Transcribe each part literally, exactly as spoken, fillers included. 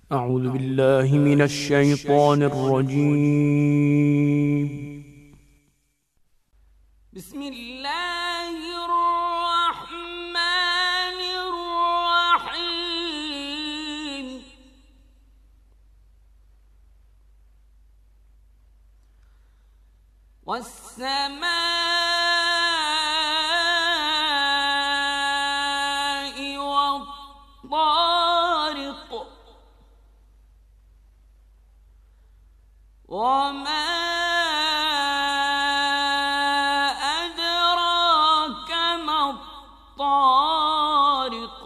أعوذ بالله من الشيطان الرجيم. بسم الله الرحمن الرحيم. والسماء والطارق وما أدراك ما الطارق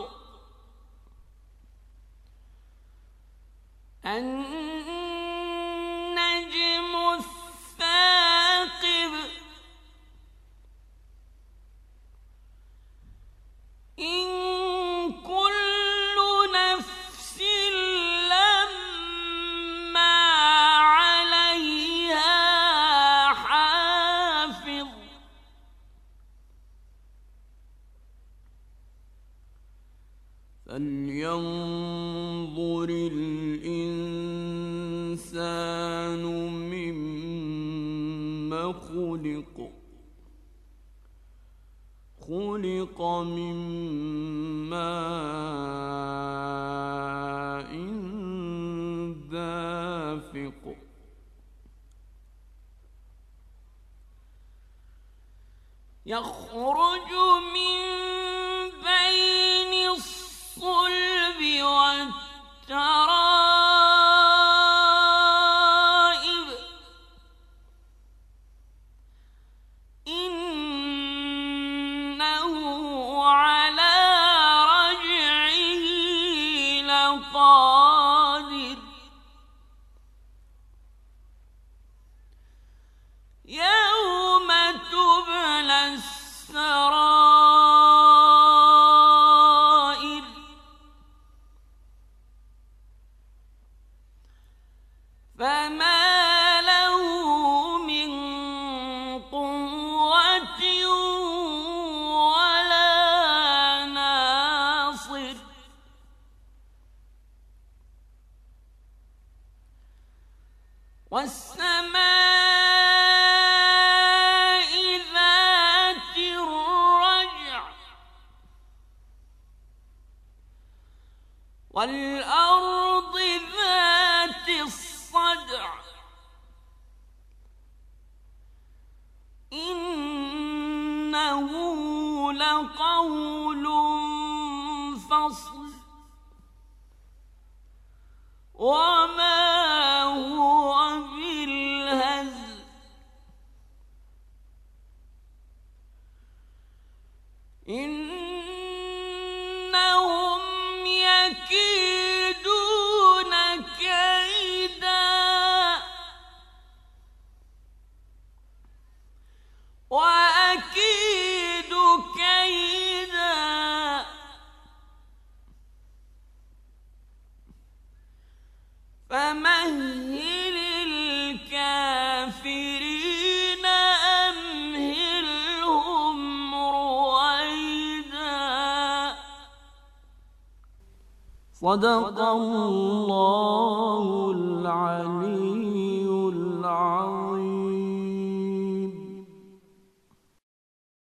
النجم الثاقب إن كل نفس لما عليها حافظ فلينظر الإنسان مما خلق خلق من ماء دافق يخرج من بين الصلب والترائب إنه على رجعه لقادر يوم تبلى السرائر فما له من قوة ولا ناصر والسماء ذات الرجع والأرض ذات الصدع إنه لقول فصل وما هو بالهزل إنهم يكيدون كيدا وأكيد كيدا فمهل الكافرين أمهلهم رويدا. صدق الله العلي العظيم.